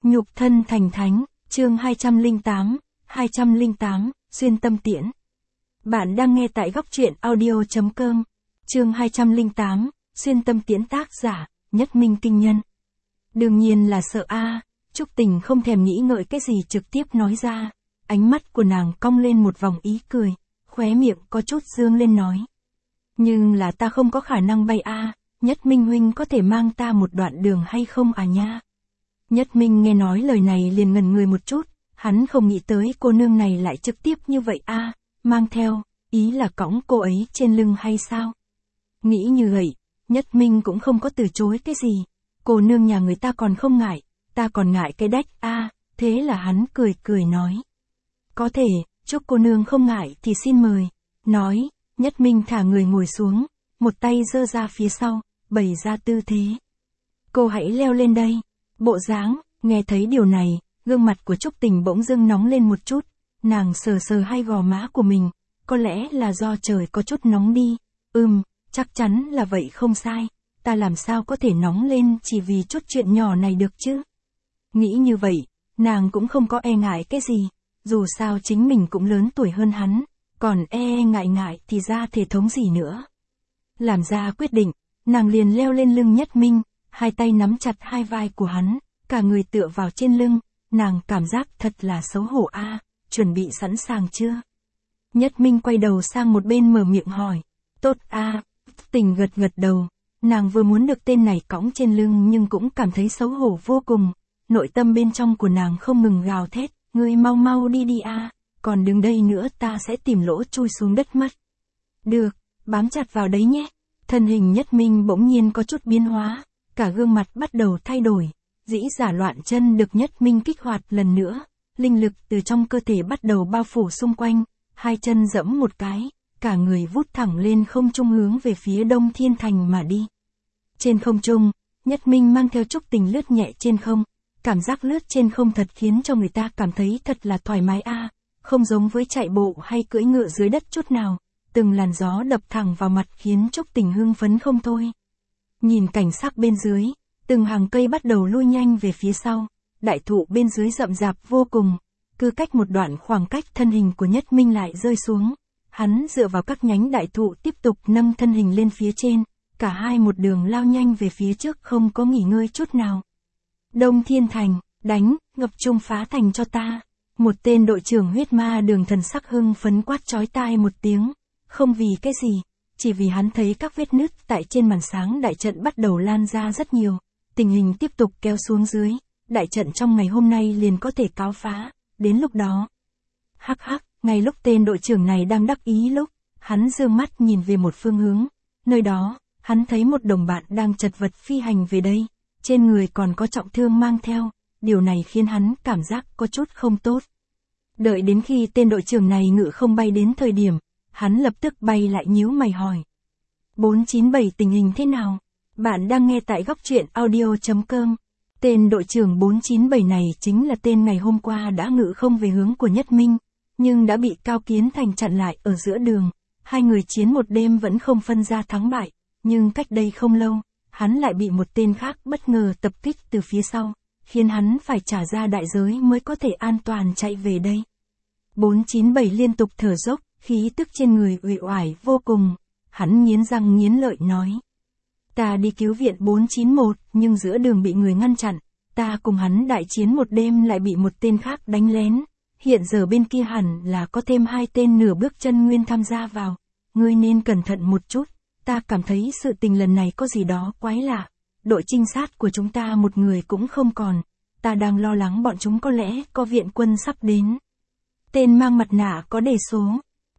Nhục thân thành thánh, chương 208, xuyên tâm tiễn. Bạn đang nghe tại góc truyện audio.com, chương 208, xuyên tâm tiễn tác giả, Nhất Minh Kinh Nhân. Đương nhiên là sợ Trúc Tình không thèm nghĩ ngợi cái gì trực tiếp nói ra, ánh mắt của nàng cong lên một vòng ý cười, khóe miệng có chút dương lên nói. Nhưng là ta không có khả năng bay Nhất Minh huynh có thể mang ta một đoạn đường hay không nha? Nhất Minh nghe nói lời này liền ngẩn người một chút, hắn không nghĩ tới cô nương này lại trực tiếp như vậy mang theo, ý là cõng cô ấy trên lưng hay sao? Nghĩ như vậy, Nhất Minh cũng không có từ chối cái gì, cô nương nhà người ta còn không ngại, ta còn ngại cái đách thế là hắn cười cười nói. Có thể, chúc cô nương không ngại thì xin mời, nói, Nhất Minh thả người ngồi xuống, một tay giơ ra phía sau, bày ra tư thế. Cô hãy leo lên đây. Bộ dáng, nghe thấy điều này, gương mặt của Trúc Tình bỗng dưng nóng lên một chút, nàng sờ sờ hai gò má của mình, có lẽ là do trời có chút nóng đi, chắc chắn là vậy không sai, ta làm sao có thể nóng lên chỉ vì chút chuyện nhỏ này được chứ. Nghĩ như vậy, nàng cũng không có e ngại cái gì, dù sao chính mình cũng lớn tuổi hơn hắn, còn ngại thì ra thể thống gì nữa. Làm ra quyết định, nàng liền leo lên lưng Nhất Minh, hai tay nắm chặt hai vai của hắn, cả người tựa vào trên lưng, nàng cảm giác thật là xấu hổ chuẩn bị sẵn sàng chưa? Nhất Minh quay đầu sang một bên mở miệng hỏi, tốt Tình gật đầu, nàng vừa muốn được tên này cõng trên lưng nhưng cũng cảm thấy xấu hổ vô cùng, nội tâm bên trong của nàng không ngừng gào thét, ngươi mau đi còn đứng đây nữa ta sẽ tìm lỗ chui xuống đất mất. Được, bám chặt vào đấy nhé. Thân hình Nhất Minh bỗng nhiên có chút biến hóa, cả gương mặt bắt đầu thay đổi, dĩ giả loạn chân được Nhất Minh kích hoạt lần nữa, linh lực từ trong cơ thể bắt đầu bao phủ xung quanh, hai chân giẫm một cái, cả người vút thẳng lên không trung hướng về phía Đông Thiên Thành mà đi. Trên không trung, Nhất Minh mang theo Trúc Tình lướt nhẹ trên không, cảm giác lướt trên không thật khiến cho người ta cảm thấy thật là thoải mái không giống với chạy bộ hay cưỡi ngựa dưới đất chút nào. Từng làn gió đập thẳng vào mặt khiến Trúc Tình hưng phấn không thôi. Nhìn cảnh sắc bên dưới, từng hàng cây bắt đầu lui nhanh về phía sau, đại thụ bên dưới rậm rạp vô cùng, cứ cách một đoạn khoảng cách thân hình của Nhất Minh lại rơi xuống, hắn dựa vào các nhánh đại thụ tiếp tục nâng thân hình lên phía trên, cả hai một đường lao nhanh về phía trước không có nghỉ ngơi chút nào. Đông Thiên Thành, đánh, ngập trung phá thành cho ta. Một tên đội trưởng huyết ma đường thần sắc hưng phấn quát chói tai một tiếng. Không vì cái gì, chỉ vì hắn thấy các vết nứt tại trên màn sáng đại trận bắt đầu lan ra rất nhiều, tình hình tiếp tục kéo xuống dưới, đại trận trong ngày hôm nay liền có thể cáo phá, đến lúc đó. Ngay lúc tên đội trưởng này đang đắc ý lúc, hắn giương mắt nhìn về một phương hướng, nơi đó, hắn thấy một đồng bạn đang chật vật phi hành về đây, trên người còn có trọng thương mang theo, điều này khiến hắn cảm giác có chút không tốt. Đợi đến khi tên đội trưởng này ngự không bay đến thời điểm, hắn lập tức bay lại nhíu mày hỏi. 497 tình hình thế nào? Bạn đang nghe tại góc truyện audio.com. Tên đội trưởng 497 này chính là tên ngày hôm qua đã ngự không về hướng của Nhất Minh, nhưng đã bị Cao Kiến Thành chặn lại ở giữa đường. Hai người chiến một đêm vẫn không phân ra thắng bại, nhưng cách đây không lâu, hắn lại bị một tên khác bất ngờ tập kích từ phía sau, khiến hắn phải trả ra đại giới mới có thể an toàn chạy về đây. 497 liên tục thở dốc, khí tức trên người uể oải vô cùng, hắn nghiến răng nghiến lợi nói. Ta đi cứu viện 491, nhưng giữa đường bị người ngăn chặn, ta cùng hắn đại chiến một đêm lại bị một tên khác đánh lén, hiện giờ bên kia hẳn là có thêm hai tên nửa bước chân nguyên tham gia vào, ngươi nên cẩn thận một chút, ta cảm thấy sự tình lần này có gì đó quái lạ, đội trinh sát của chúng ta một người cũng không còn, ta đang lo lắng bọn chúng có lẽ có viện quân sắp đến. Tên mang mặt nạ có đề số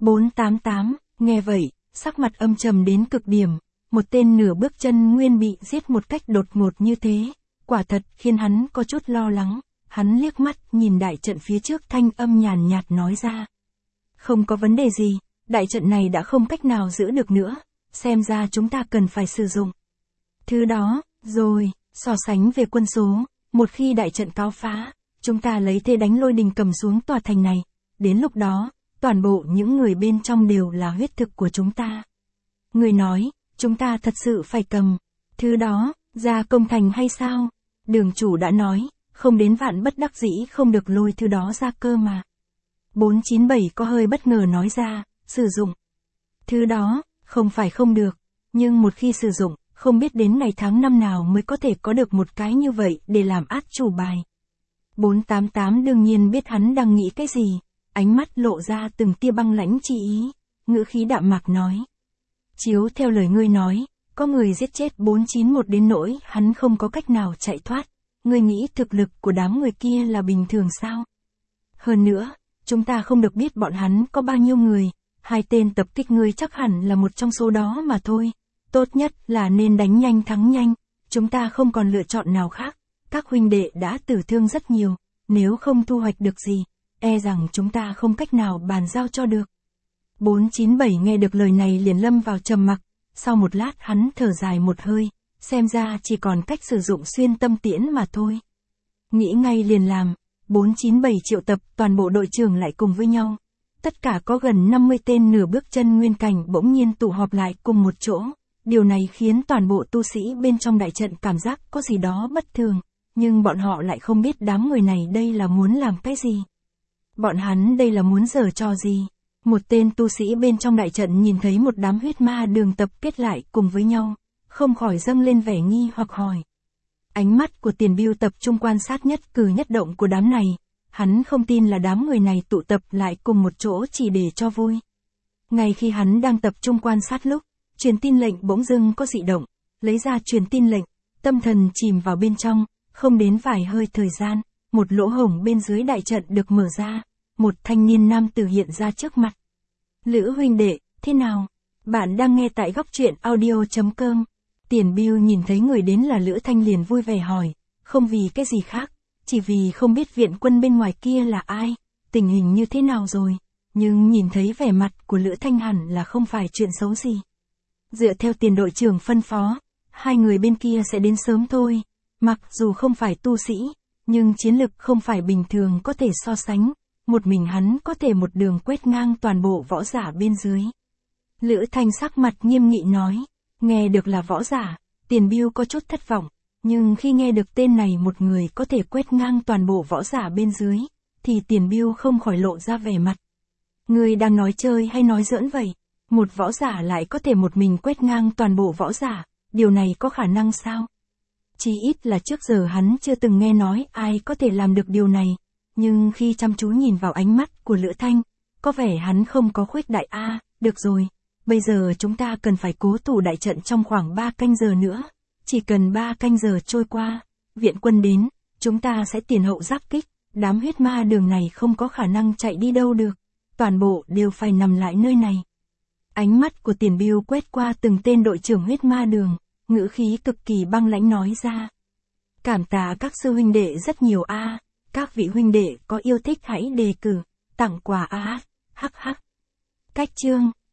488, nghe vậy, sắc mặt âm trầm đến cực điểm, một tên nửa bước chân nguyên bị giết một cách đột ngột như thế, quả thật khiến hắn có chút lo lắng, hắn liếc mắt nhìn đại trận phía trước thanh âm nhàn nhạt nói ra. Không có vấn đề gì, đại trận này đã không cách nào giữ được nữa, xem ra chúng ta cần phải sử dụng thứ đó, rồi, so sánh về quân số, một khi đại trận cáo phá, chúng ta lấy thế đánh Lôi Đình cầm xuống tòa thành này, đến lúc đó, toàn bộ những người bên trong đều là huyết thực của chúng ta. Người nói, chúng ta thật sự phải cầm thứ đó ra công thành hay sao? Đường chủ đã nói, không đến vạn bất đắc dĩ không được lôi thứ đó ra cơ mà. 497 có hơi bất ngờ nói ra, sử dụng. Thứ đó, không phải không được, nhưng một khi sử dụng, không biết đến ngày tháng năm nào mới có thể có được một cái như vậy để làm át chủ bài. 488 đương nhiên biết hắn đang nghĩ cái gì, ánh mắt lộ ra từng tia băng lãnh chi ý, ngữ khí đạm mạc nói. Chiếu theo lời ngươi nói, có người giết chết 491 đến nỗi hắn không có cách nào chạy thoát, ngươi nghĩ thực lực của đám người kia là bình thường sao? Hơn nữa, chúng ta không được biết bọn hắn có bao nhiêu người, 2 tên tập kích ngươi chắc hẳn là một trong số đó mà thôi. Tốt nhất là nên đánh nhanh thắng nhanh, chúng ta không còn lựa chọn nào khác. Các huynh đệ đã tử thương rất nhiều, nếu không thu hoạch được gì, e rằng chúng ta không cách nào bàn giao cho được. 497 nghe được lời này liền lâm vào trầm mặc, sau một lát hắn thở dài một hơi, xem ra chỉ còn cách sử dụng xuyên tâm tiễn mà thôi. Nghĩ ngay liền làm, 497 triệu tập toàn bộ đội trưởng lại cùng với nhau. Tất cả có gần 50 tên nửa bước chân nguyên cảnh bỗng nhiên tụ họp lại cùng một chỗ. Điều này khiến toàn bộ tu sĩ bên trong đại trận cảm giác có gì đó bất thường, nhưng bọn họ lại không biết đám người này đây là muốn làm cái gì. Bọn hắn đây là muốn giở trò gì. Một tên tu sĩ bên trong đại trận nhìn thấy một đám huyết ma đường tập kết lại cùng với nhau, không khỏi dâng lên vẻ nghi hoặc hỏi. Ánh mắt của Tiền Bưu tập trung quan sát nhất cử nhất động của đám này, hắn không tin là đám người này tụ tập lại cùng một chỗ chỉ để cho vui. Ngay khi hắn đang tập trung quan sát lúc, truyền tin lệnh bỗng dưng có dị động, lấy ra truyền tin lệnh, tâm thần chìm vào bên trong, không đến vài hơi thời gian, một lỗ hổng bên dưới đại trận được mở ra, một thanh niên nam tử hiện ra trước mặt. Lữ huynh đệ, thế nào? Bạn đang nghe tại góc truyện audio.com. Tiền Bưu nhìn thấy người đến là Lữ Thanh liền vui vẻ hỏi, không vì cái gì khác, chỉ vì không biết viện quân bên ngoài kia là ai, tình hình như thế nào rồi, nhưng nhìn thấy vẻ mặt của Lữ Thanh hẳn là không phải chuyện xấu gì. Dựa theo Tiền đội trưởng phân phó, 2 người bên kia sẽ đến sớm thôi, mặc dù không phải tu sĩ, nhưng chiến lực không phải bình thường có thể so sánh, một mình hắn có thể một đường quét ngang toàn bộ võ giả bên dưới. Lữ Thanh sắc mặt nghiêm nghị nói, nghe được là võ giả, Tiền Bưu có chút thất vọng, nhưng khi nghe được tên này một người có thể quét ngang toàn bộ võ giả bên dưới, thì Tiền Bưu không khỏi lộ ra vẻ mặt. Ngươi đang nói chơi hay nói giỡn vậy? Một võ giả lại có thể một mình quét ngang toàn bộ võ giả, điều này có khả năng sao? Chỉ ít là trước giờ hắn chưa từng nghe nói ai có thể làm được điều này, nhưng khi chăm chú nhìn vào ánh mắt của Lữ Thanh, có vẻ hắn không có khuếch đại được rồi, bây giờ chúng ta cần phải cố thủ đại trận trong khoảng 3 canh giờ nữa, chỉ cần 3 canh giờ trôi qua, viện quân đến, chúng ta sẽ tiền hậu giáp kích, đám huyết ma đường này không có khả năng chạy đi đâu được, toàn bộ đều phải nằm lại nơi này. Ánh mắt của Tiền Bưu quét qua từng tên đội trưởng huyết ma đường, ngữ khí cực kỳ băng lãnh nói ra. Cảm tạ các sư huynh đệ rất nhiều các vị huynh đệ có yêu thích hãy đề cử, tặng quà hắc hắc. Cách chương